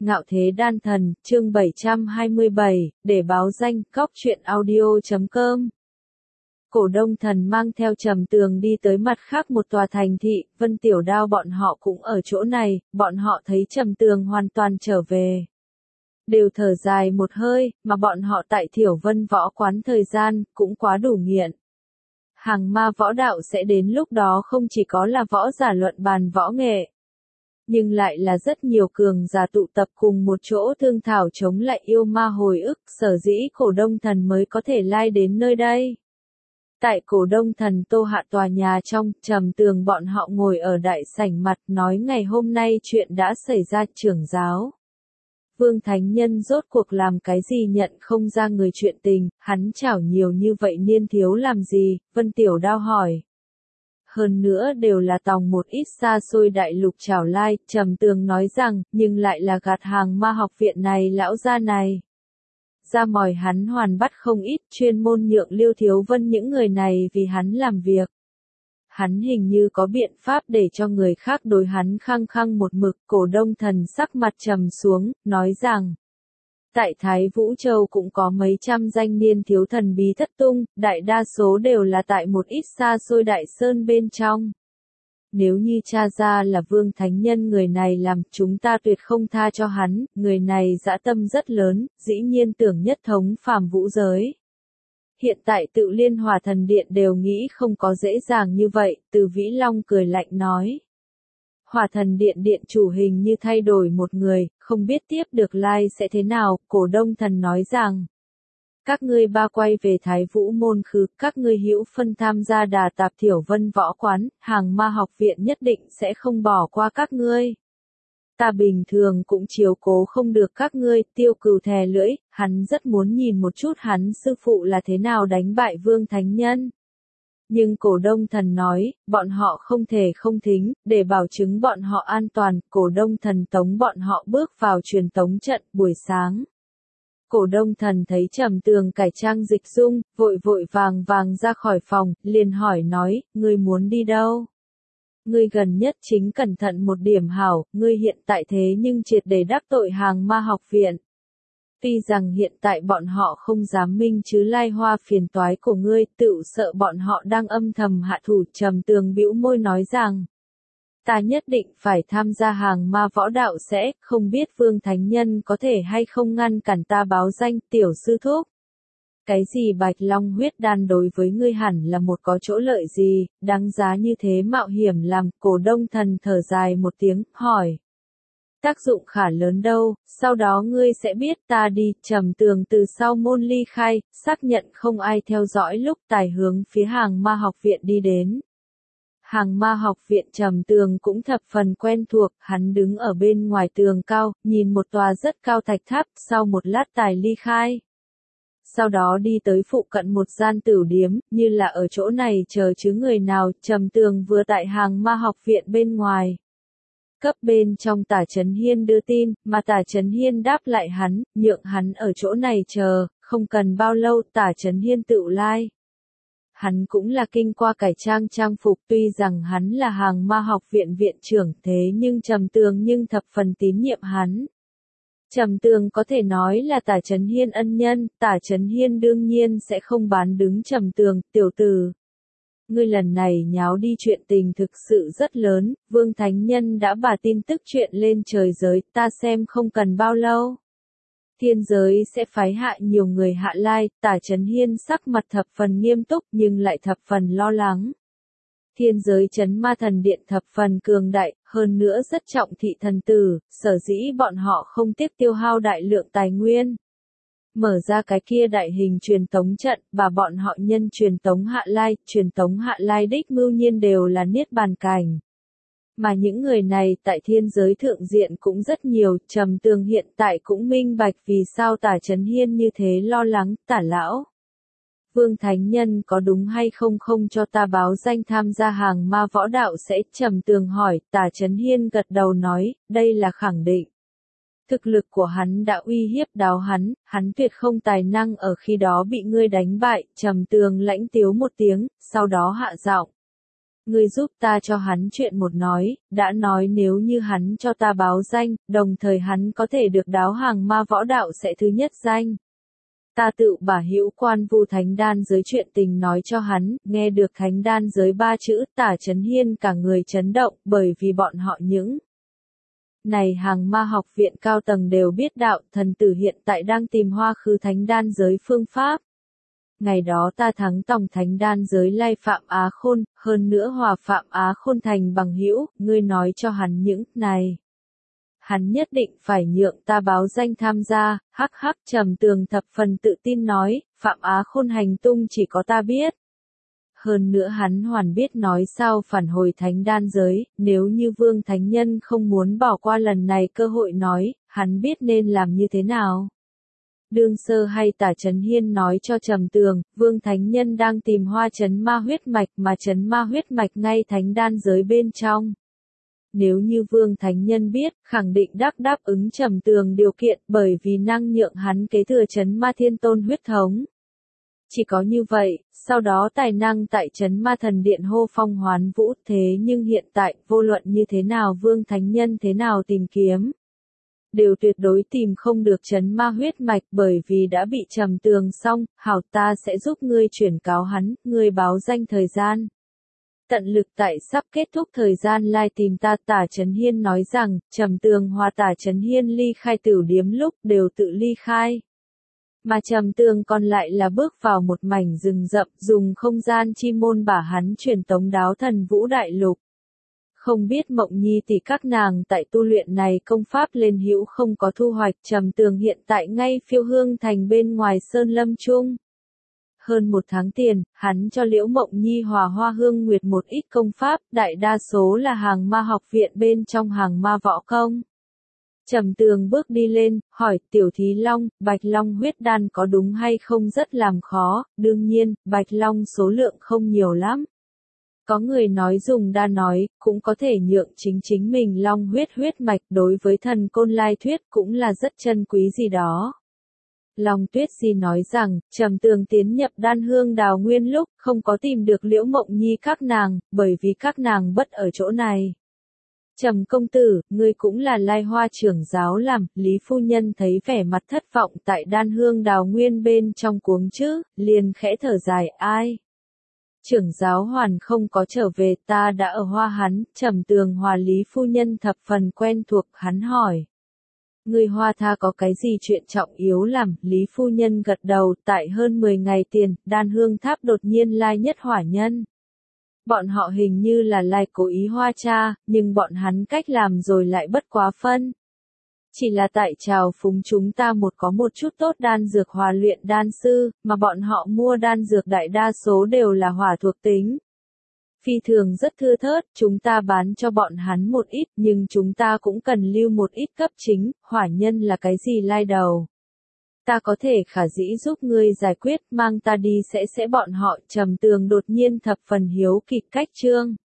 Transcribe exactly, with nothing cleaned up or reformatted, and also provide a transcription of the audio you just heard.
Ngạo Thế Đan Thần, chương bảy trăm hai mươi bảy, để báo danh, cóc truyện audio chấm com. Cổ Đông Thần mang theo Trầm Tường đi tới mặt khác một tòa thành thị, Vân Tiểu Đao bọn họ cũng ở chỗ này, bọn họ thấy Trầm Tường hoàn toàn trở về. Đều thở dài một hơi, mà bọn họ tại Thiểu Vân võ quán thời gian, cũng quá đủ nghiện. Hàng ma võ đạo sẽ đến lúc đó không chỉ có là võ giả luận bàn võ nghệ, nhưng lại là rất nhiều cường giả tụ tập cùng một chỗ thương thảo chống lại yêu ma hồi ức, sở dĩ Cổ Đông Thần mới có thể lai đến nơi đây. Tại Cổ Đông Thần Tô Hạ tòa nhà trong, Trầm Tường bọn họ ngồi ở đại sảnh mặt nói ngày hôm nay chuyện đã xảy ra. Trưởng giáo Vương Thánh Nhân rốt cuộc làm cái gì nhận không ra người chuyện tình, hắn chảo nhiều như vậy niên thiếu làm gì, Vân Tiểu Đao hỏi. Hơn nữa đều là tòng một ít xa xôi đại lục chảo lai, Trầm Tường nói rằng, nhưng lại là gạt hàng ma học viện này lão gia này. Ra mỏi hắn hoàn bắt không ít, chuyên môn nhượng Liêu Thiếu Vân những người này vì hắn làm việc. Hắn hình như có biện pháp để cho người khác đối hắn khăng khăng một mực. Cổ Đông Thần sắc mặt trầm xuống, nói rằng, tại Thái Vũ Châu cũng có mấy trăm danh niên thiếu thần bí thất tung, đại đa số đều là tại một ít xa xôi đại sơn bên trong. Nếu như tra ra là Vương Thánh Nhân người này làm, chúng ta tuyệt không tha cho hắn, người này dã tâm rất lớn, dĩ nhiên tưởng nhất thống phàm vũ giới. Hiện tại tự Liên Hòa Thần Điện đều nghĩ không có dễ dàng như vậy, Từ Vĩ Long cười lạnh nói. Hỏa Thần Điện điện chủ hình như thay đổi một người, không biết tiếp được lai sẽ thế nào. Cổ Đông Thần nói rằng, các ngươi ba quay về Thái Vũ môn khứ, các ngươi hữu phân tham gia Đà Tạp Thiểu Vân võ quán, hàng ma học viện nhất định sẽ không bỏ qua các ngươi. Ta bình thường cũng chiếu cố không được các ngươi. Tiêu Cừu thè lưỡi, hắn rất muốn nhìn một chút hắn sư phụ là thế nào đánh bại Vương Thánh Nhân. Nhưng Cổ Đông Thần nói, bọn họ không thể không thính, để bảo chứng bọn họ an toàn. Cổ Đông Thần tống bọn họ bước vào truyền tống trận. Buổi sáng, Cổ Đông Thần thấy Trầm Tường cải trang dịch dung, vội vội vàng vàng ra khỏi phòng, liền hỏi nói, ngươi muốn đi đâu? Ngươi gần nhất chính cẩn thận một điểm hảo, ngươi hiện tại thế nhưng triệt để đắc tội hàng ma học viện. Tuy rằng hiện tại bọn họ không dám minh chứ lai hoa phiền toái của ngươi, tự sợ bọn họ đang âm thầm hạ thủ. Trầm Tường bĩu môi nói rằng, ta nhất định phải tham gia hàng ma võ đạo sẽ, không biết Vương Thánh Nhân có thể hay không ngăn cản ta báo danh. Tiểu sư thúc, cái gì Bạch Long huyết đan đối với ngươi hẳn là một có chỗ lợi gì, đáng giá như thế mạo hiểm làm. Cổ Đông Thần thở dài một tiếng, hỏi. Tác dụng khả lớn đâu, sau đó ngươi sẽ biết. Ta đi. Trầm Tường từ sau môn ly khai, xác nhận không ai theo dõi lúc tài hướng phía hàng ma học viện đi đến. Hàng ma học viện Trầm Tường cũng thập phần quen thuộc, hắn đứng ở bên ngoài tường cao, nhìn một tòa rất cao thạch tháp, sau một lát tài ly khai. Sau đó đi tới phụ cận một gian tửu điếm, như là ở chỗ này chờ chứ người nào. Trầm Tường vừa tại hàng ma học viện bên ngoài. Cấp bên trong Tả Chấn Hiên đưa tin, mà Tả Chấn Hiên đáp lại hắn, nhượng hắn ở chỗ này chờ, không cần bao lâu Tả Chấn Hiên tự lai. Hắn cũng là kinh qua cải trang trang phục, tuy rằng hắn là hàng ma học viện viện trưởng thế nhưng Trầm Tường nhưng thập phần tín nhiệm hắn. Trầm Tường có thể nói là Tả Chấn Hiên ân nhân, Tả Chấn Hiên đương nhiên sẽ không bán đứng Trầm Tường. Tiểu tử, ngươi lần này nháo đi chuyện tình thực sự rất lớn, Vương Thánh Nhân đã bà tin tức chuyện lên trời giới, ta xem không cần bao lâu. Thiên giới sẽ phái hạ nhiều người hạ lai. Tả Chấn Hiên sắc mặt thập phần nghiêm túc nhưng lại thập phần lo lắng. Thiên giới Chấn Ma Thần Điện thập phần cường đại, hơn nữa rất trọng thị thần tử, sở dĩ bọn họ không tiếc tiêu hao đại lượng tài nguyên. Mở ra cái kia đại hình truyền tống trận, và bọn họ nhân truyền tống hạ lai, truyền tống hạ lai đích mưu nhiên đều là niết bàn cảnh. Mà những người này tại thiên giới thượng diện cũng rất nhiều. Trầm Tường hiện tại cũng minh bạch vì sao Tả Chấn Hiên như thế lo lắng. Tả lão, Vương Thánh Nhân có đúng hay không không cho ta báo danh tham gia hàng ma võ đạo sẽ? Trầm Tường hỏi. Tả Chấn Hiên gật đầu nói, đây là khẳng định. Thực lực của hắn đã uy hiếp đáo hắn, hắn tuyệt không tài năng ở khi đó bị ngươi đánh bại. Trầm Tường lãnh tiếu một tiếng, sau đó hạ giọng. Ngươi giúp ta cho hắn chuyện một nói, đã nói nếu như hắn cho ta báo danh, đồng thời hắn có thể được đáo hàng ma võ đạo sẽ thứ nhất danh. Ta tự bả hữu quan vu thánh đan giới chuyện tình nói cho hắn, nghe được thánh đan giới ba chữ, Tả Chấn Hiên cả người chấn động, bởi vì bọn họ những này hàng ma học viện cao tầng đều biết đạo, thần tử hiện tại đang tìm hoa khứ thánh đan giới phương pháp. Ngày đó ta thắng tổng thánh đan giới lai Phạm Á Khôn, hơn nữa hòa Phạm Á Khôn thành bằng hữu, ngươi nói cho hắn những này. Hắn nhất định phải nhượng ta báo danh tham gia, hắc hắc Trầm Tường thập phần tự tin nói, Phạm Á Khôn hành tung chỉ có ta biết. Hơn nữa hắn hoàn biết nói sao phản hồi thánh đan giới, nếu như Vương Thánh Nhân không muốn bỏ qua lần này cơ hội nói, hắn biết nên làm như thế nào. Đương Sơ hay Tả Chấn Hiên nói cho Trầm Tường, Vương Thánh Nhân đang tìm hoa chấn ma huyết mạch mà chấn ma huyết mạch ngay thánh đan giới bên trong. Nếu như Vương Thánh Nhân biết, khẳng định đáp đáp ứng Trầm Tường điều kiện bởi vì năng nhượng hắn kế thừa chấn ma thiên tôn huyết thống. Chỉ có như vậy, sau đó tài năng tại chấn ma thần điện hô phong hoán vũ, thế nhưng hiện tại, vô luận như thế nào Vương Thánh Nhân thế nào tìm kiếm, đều tuyệt đối tìm không được chấn ma huyết mạch bởi vì đã bị Trầm Tường xong, hảo ta sẽ giúp ngươi chuyển cáo hắn, ngươi báo danh thời gian. Tận lực tại sắp kết thúc thời gian lai tìm ta. Tả Chấn Hiên nói rằng, Trầm Tường hòa Tả Chấn Hiên ly khai tửu điếm lúc đều tự ly khai. Mà Trầm Tường còn lại là bước vào một mảnh rừng rậm, dùng không gian chi môn bả hắn truyền tống đáo thần vũ đại lục. Không biết Mộng Nhi tỷ các nàng tại tu luyện này công pháp lên hữu không có thu hoạch. Trầm Tường hiện tại ngay Phiêu Hương thành bên ngoài Sơn Lâm Trung. Hơn một tháng tiền, hắn cho Liễu Mộng Nhi hòa Hoa Hương Nguyệt một ít công pháp, đại đa số là hàng ma học viện bên trong hàng ma võ công. Trầm Tường bước đi lên, hỏi Tiểu Thí Long, Bạch Long huyết đan có đúng hay không rất làm khó, đương nhiên, Bạch Long số lượng không nhiều lắm. Có người nói dùng đa nói, cũng có thể nhượng chính chính mình long huyết huyết mạch đối với thần côn lai thuyết cũng là rất chân quý gì đó. Long Tuyết Di nói rằng, Trầm Tường tiến nhập Đan Hương Đào Nguyên lúc, không có tìm được Liễu Mộng Nhi các nàng, bởi vì các nàng bất ở chỗ này. Trầm công tử, ngươi cũng là Lai Hoa trưởng giáo làm, Lý phu nhân thấy vẻ mặt thất vọng tại Đan Hương Đào Nguyên bên trong cuống chứ, liền khẽ thở dài, ai? Trưởng giáo hoàn không có trở về, ta đã ở Hoa hắn. Trầm Tường hòa Lý phu nhân thập phần quen thuộc, hắn hỏi. Người Hoa tha có cái gì chuyện trọng yếu làm, Lý phu nhân gật đầu, tại hơn mười ngày tiền, Đan Hương Tháp đột nhiên lai nhất hỏa nhân. Bọn họ hình như là lai cố ý Hoa cha, nhưng bọn hắn cách làm rồi lại bất quá phân. Chỉ là tại trào phúng chúng ta một có một chút tốt đan dược hòa luyện đan sư, mà bọn họ mua đan dược đại đa số đều là hỏa thuộc tính. Phi thường rất thưa thớt, chúng ta bán cho bọn hắn một ít, nhưng chúng ta cũng cần lưu một ít cấp chính, hỏa nhân là cái gì lai đầu. Ta có thể khả dĩ giúp ngươi giải quyết, mang ta đi sẽ sẽ bọn họ. Trầm Tường đột nhiên thập phần hiếu kỳ cách chương.